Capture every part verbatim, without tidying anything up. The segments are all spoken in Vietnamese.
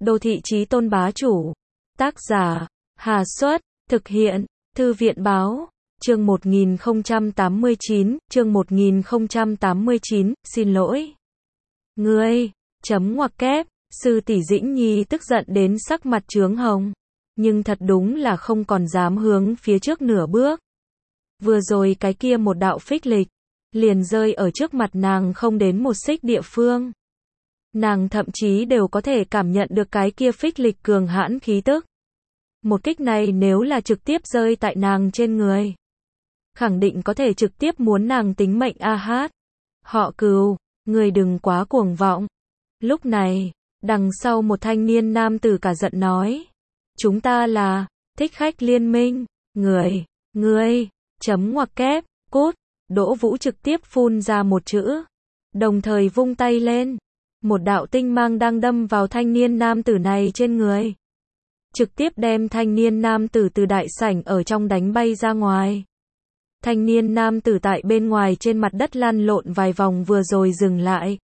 Đô thị chí tôn bá chủ. Tác giả, Hà Xuất, thực hiện, Thư viện báo, chương một nghìn không trăm tám mươi chín, chương một nghìn không trăm tám mươi chín, xin lỗi. Ngươi, chấm ngoặc kép, sư tỷ Dĩnh Nhi tức giận đến sắc mặt chướng hồng, nhưng thật đúng là không còn dám hướng phía trước nửa bước. Vừa rồi cái kia một đạo phích lịch, liền rơi ở trước mặt nàng không đến một xích địa phương. Nàng thậm chí đều có thể cảm nhận được cái kia phích lịch cường hãn khí tức. Một kích này nếu là trực tiếp rơi tại nàng trên người, khẳng định có thể trực tiếp muốn nàng tính mệnh a hát. Họ Cừu, người đừng quá cuồng vọng. Lúc này, đằng sau một thanh niên nam tử cả giận nói. Chúng ta là, thích khách liên minh, người, ngươi, chấm ngoặc kép, cút. Đỗ Vũ trực tiếp phun ra một chữ, đồng thời vung tay lên. Một đạo tinh mang đang đâm vào thanh niên nam tử này trên người, trực tiếp đem thanh niên nam tử từ đại sảnh ở trong đánh bay ra ngoài. Thanh niên nam tử tại bên ngoài trên mặt đất lăn lộn vài vòng vừa rồi dừng lại.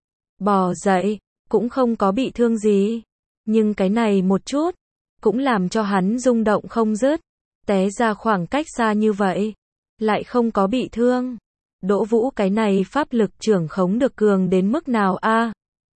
Bò dậy, cũng không có bị thương gì. Nhưng cái này một chút, cũng làm cho hắn rung động không dứt. Té ra khoảng cách xa như vậy, lại không có bị thương. Đỗ Vũ cái này pháp lực trưởng khống được cường đến mức nào a?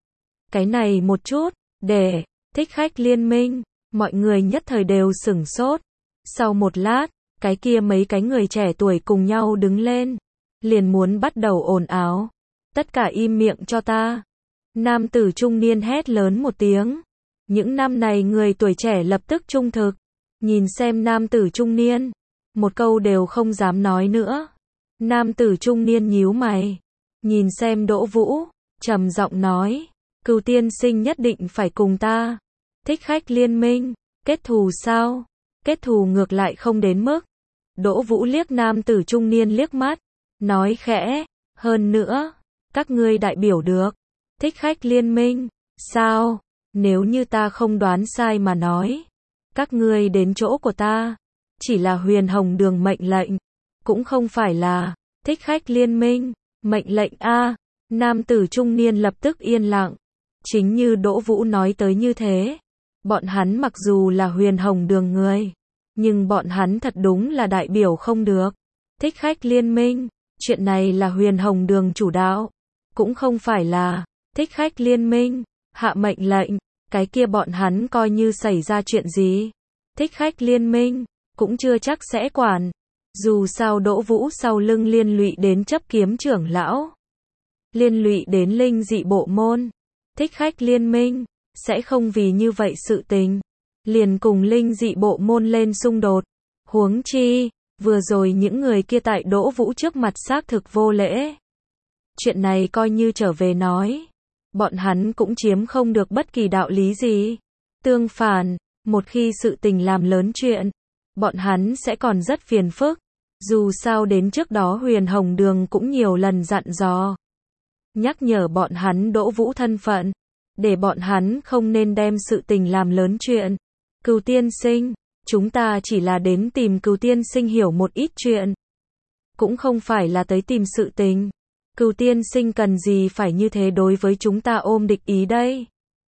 Cái này một chút, để, thích khách liên minh, mọi người nhất thời đều sửng sốt. Sau một lát, cái kia mấy cái người trẻ tuổi cùng nhau đứng lên, liền muốn bắt đầu ồn ào. Tất cả im miệng cho ta. Nam tử trung niên hét lớn một tiếng. Những năm này người tuổi trẻ lập tức trung thực, nhìn xem nam tử trung niên, một câu đều không dám nói nữa. Nam tử trung niên nhíu mày, nhìn xem Đỗ Vũ, trầm giọng nói, Cừu tiên sinh nhất định phải cùng ta, thích khách liên minh, kết thù sao? Kết thù ngược lại không đến mức. Đỗ Vũ liếc nam tử trung niên liếc mắt, nói khẽ, hơn nữa, các ngươi đại biểu được, thích khách liên minh, sao? Nếu như ta không đoán sai mà nói, các ngươi đến chỗ của ta, chỉ là Huyền Hồng Đường mệnh lệnh, cũng không phải là thích khách liên minh, mệnh lệnh a. Nam tử trung niên lập tức yên lặng, chính như Đỗ Vũ nói tới như thế, bọn hắn mặc dù là Huyền Hồng Đường người, nhưng bọn hắn thật đúng là đại biểu không được. Thích khách liên minh, chuyện này là Huyền Hồng Đường chủ đạo, cũng không phải là thích khách liên minh hạ mệnh lệnh, cái kia bọn hắn coi như xảy ra chuyện gì, thích khách liên minh cũng chưa chắc sẽ quản. Dù sao Đỗ Vũ sau lưng liên lụy đến chấp kiếm trưởng lão, liên lụy đến linh dị bộ môn, thích khách liên minh sẽ không vì như vậy sự tình liền cùng linh dị bộ môn lên xung đột. Huống chi, vừa rồi những người kia tại Đỗ Vũ trước mặt xác thực vô lễ. Chuyện này coi như trở về nói, bọn hắn cũng chiếm không được bất kỳ đạo lý gì. Tương phản, một khi sự tình làm lớn chuyện, bọn hắn sẽ còn rất phiền phức. Dù sao đến trước đó Huyền Hồng Đường cũng nhiều lần dặn dò, nhắc nhở bọn hắn Đỗ Vũ thân phận, để bọn hắn không nên đem sự tình làm lớn chuyện. Cừu tiên sinh, chúng ta chỉ là đến tìm Cừu tiên sinh hiểu một ít chuyện, cũng không phải là tới tìm sự tình. Cừu tiên sinh cần gì phải như thế đối với chúng ta ôm địch ý đây?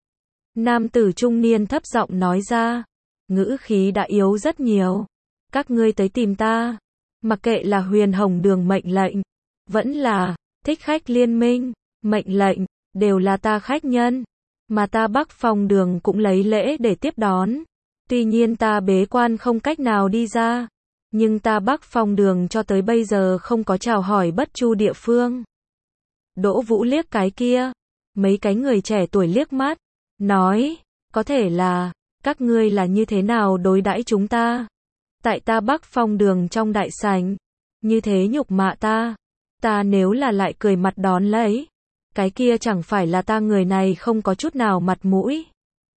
Nam tử trung niên thấp giọng nói ra, ngữ khí đã yếu rất nhiều. Các ngươi tới tìm ta, mặc kệ là Huyền Hồng Đường mệnh lệnh, vẫn là thích khách liên minh mệnh lệnh, đều là ta khách nhân, mà ta Bắc Phong Đường cũng lấy lễ để tiếp đón. Tuy nhiên ta bế quan không cách nào đi ra, nhưng ta Bắc Phong Đường cho tới bây giờ không có chào hỏi bất chu địa phương. Đỗ Vũ liếc cái kia, mấy cái người trẻ tuổi liếc mắt, nói, có thể là, các ngươi là như thế nào đối đãi chúng ta? Tại ta Bắc Phong Đường trong đại sảnh, như thế nhục mạ ta, ta nếu là lại cười mặt đón lấy, cái kia chẳng phải là ta người này không có chút nào mặt mũi.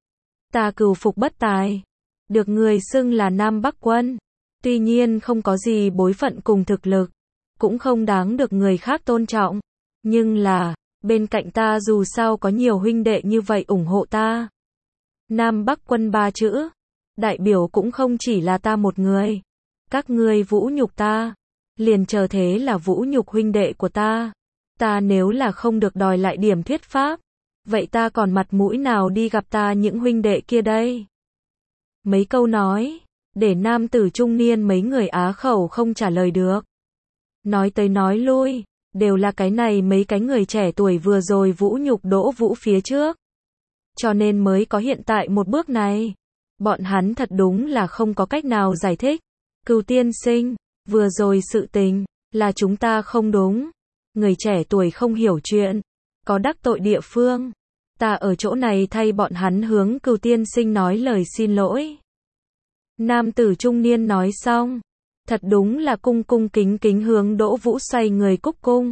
Ta Cừu Phục bất tài, được người xưng là Nam Bắc Quân, tuy nhiên không có gì bối phận cùng thực lực, cũng không đáng được người khác tôn trọng, nhưng là, bên cạnh ta dù sao có nhiều huynh đệ như vậy ủng hộ ta. Nam Bắc Quân ba chữ, đại biểu cũng không chỉ là ta một người. Các ngươi vũ nhục ta, liền chờ thế là vũ nhục huynh đệ của ta. Ta nếu là không được đòi lại điểm thuyết pháp, vậy ta còn mặt mũi nào đi gặp ta những huynh đệ kia đây? Mấy câu nói, để nam tử trung niên mấy người á khẩu không trả lời được. Nói tới nói lui, đều là cái này mấy cái người trẻ tuổi vừa rồi vũ nhục Đỗ Vũ phía trước. Cho nên mới có hiện tại một bước này. Bọn hắn thật đúng là không có cách nào giải thích. Cửu tiên sinh, vừa rồi sự tình, là chúng ta không đúng. Người trẻ tuổi không hiểu chuyện, có đắc tội địa phương. Ta ở chỗ này thay bọn hắn hướng Cửu tiên sinh nói lời xin lỗi. Nam tử trung niên nói xong, thật đúng là cung cung kính kính hướng Đỗ Vũ xoay người cúc cung.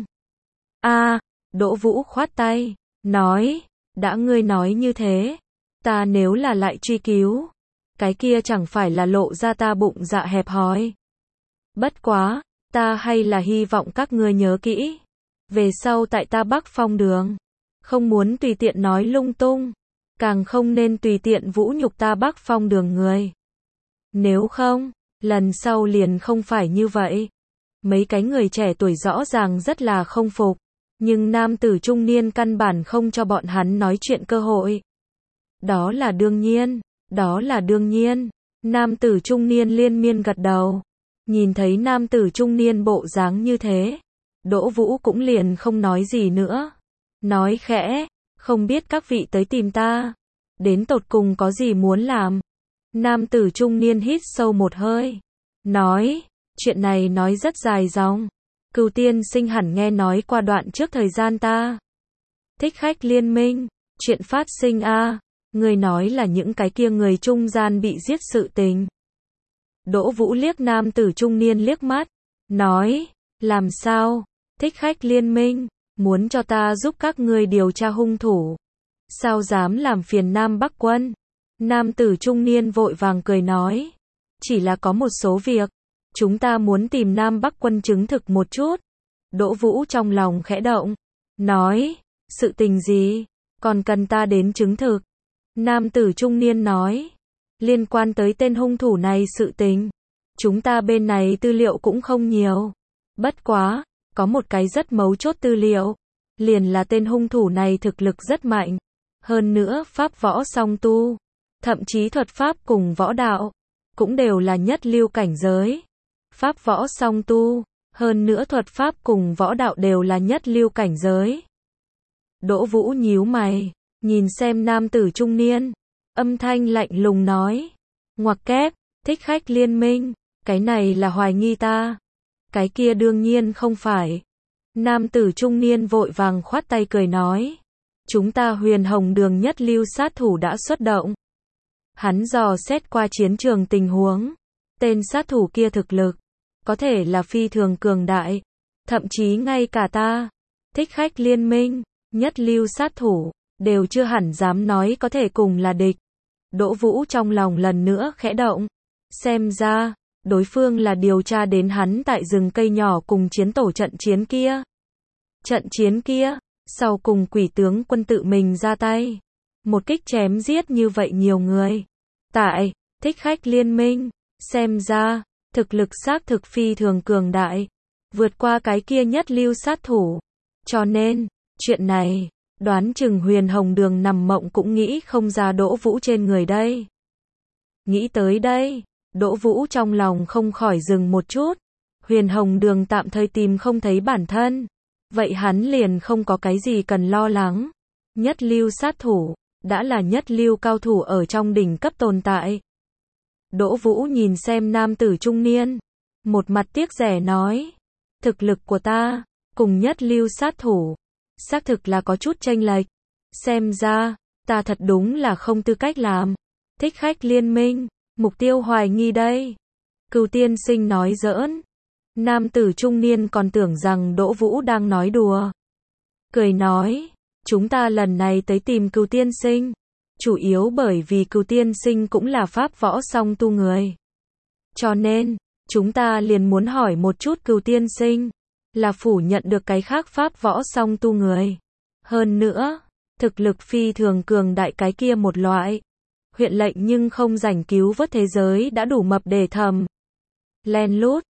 A, Đỗ Vũ khoát tay, nói, đã ngươi nói như thế, ta nếu là lại truy cứu, cái kia chẳng phải là lộ ra ta bụng dạ hẹp hòi. Bất quá, ta hay là hy vọng các ngươi nhớ kỹ, về sau tại ta Bắc Phong đường, không muốn tùy tiện nói lung tung, càng không nên tùy tiện vũ nhục ta Bắc Phong đường người. Nếu không, lần sau liền không phải như vậy. Mấy cái người trẻ tuổi rõ ràng rất là không phục, nhưng nam tử trung niên căn bản không cho bọn hắn nói chuyện cơ hội. Đó là đương nhiên, đó là đương nhiên. Nam tử trung niên liên miên gật đầu. Nhìn thấy nam tử trung niên bộ dáng như thế, Đỗ Vũ cũng liền không nói gì nữa. Nói khẽ, không biết các vị tới tìm ta, đến tột cùng có gì muốn làm? Nam tử trung niên hít sâu một hơi, nói, chuyện này nói rất dài dòng. Cửu tiên sinh hẳn nghe nói qua đoạn trước thời gian ta thích khách liên minh, chuyện phát sinh a, à, người nói là những cái kia người trung gian bị giết sự tình. Đỗ Vũ liếc nam tử trung niên liếc mắt, nói, làm sao, thích khách liên minh, muốn cho ta giúp các ngươi điều tra hung thủ. Sao dám làm phiền Nam Bắc quân? Nam tử trung niên vội vàng cười nói, chỉ là có một số việc, chúng ta muốn tìm Nam Bắc quân chứng thực một chút. Đỗ Vũ trong lòng khẽ động, nói, sự tình gì, còn cần ta đến chứng thực? Nam tử trung niên nói, liên quan tới tên hung thủ này sự tình, chúng ta bên này tư liệu cũng không nhiều. Bất quá, có một cái rất mấu chốt tư liệu, liền là tên hung thủ này thực lực rất mạnh, hơn nữa pháp võ song tu, thậm chí thuật pháp cùng võ đạo, cũng đều là nhất lưu cảnh giới. Pháp võ song tu, hơn nữa thuật pháp cùng võ đạo đều là nhất lưu cảnh giới. Đỗ Vũ nhíu mày, nhìn xem nam tử trung niên, âm thanh lạnh lùng nói, ngoặc kép, thích khách liên minh, cái này là hoài nghi ta. Cái kia đương nhiên không phải. Nam tử trung niên vội vàng khoát tay cười nói, chúng ta Huyền Hồng đường nhất lưu sát thủ đã xuất động. Hắn dò xét qua chiến trường tình huống, tên sát thủ kia thực lực, có thể là phi thường cường đại, thậm chí ngay cả ta, thích khách liên minh, nhất lưu sát thủ, đều chưa hẳn dám nói có thể cùng là địch. Đỗ Vũ trong lòng lần nữa khẽ động, xem ra, đối phương là điều tra đến hắn tại rừng cây nhỏ cùng chiến tổ trận chiến kia. Trận chiến kia, sau cùng quỷ tướng quân tự mình ra tay, một kích chém giết như vậy nhiều người. Tại, thích khách liên minh, xem ra, thực lực xác thực phi thường cường đại, vượt qua cái kia nhất lưu sát thủ. Cho nên, chuyện này, đoán chừng Huyền Hồng đường nằm mộng cũng nghĩ không ra Đỗ Vũ trên người đây. Nghĩ tới đây, Đỗ Vũ trong lòng không khỏi dừng một chút. Huyền Hồng đường tạm thời tìm không thấy bản thân, vậy hắn liền không có cái gì cần lo lắng. Nhất lưu sát thủ, đã là nhất lưu cao thủ ở trong đỉnh cấp tồn tại. Đỗ Vũ nhìn xem nam tử trung niên, một mặt tiếc rẻ nói, thực lực của ta, cùng nhất lưu sát thủ, xác thực là có chút chênh lệch. Xem ra, ta thật đúng là không tư cách làm thích khách liên minh, mục tiêu hoài nghi đây. Cửu tiên sinh nói giỡn. Nam tử trung niên còn tưởng rằng Đỗ Vũ đang nói đùa. Cười nói, chúng ta lần này tới tìm Cửu tiên sinh, chủ yếu bởi vì Cửu tiên sinh cũng là pháp võ song tu người. Cho nên, chúng ta liền muốn hỏi một chút Cửu tiên sinh, là phủ nhận được cái khác pháp võ song tu người. Hơn nữa, thực lực phi thường cường đại cái kia một loại. Huyện lệnh nhưng không rảnh cứu vớt thế giới đã đủ mập để thầm. Len lút,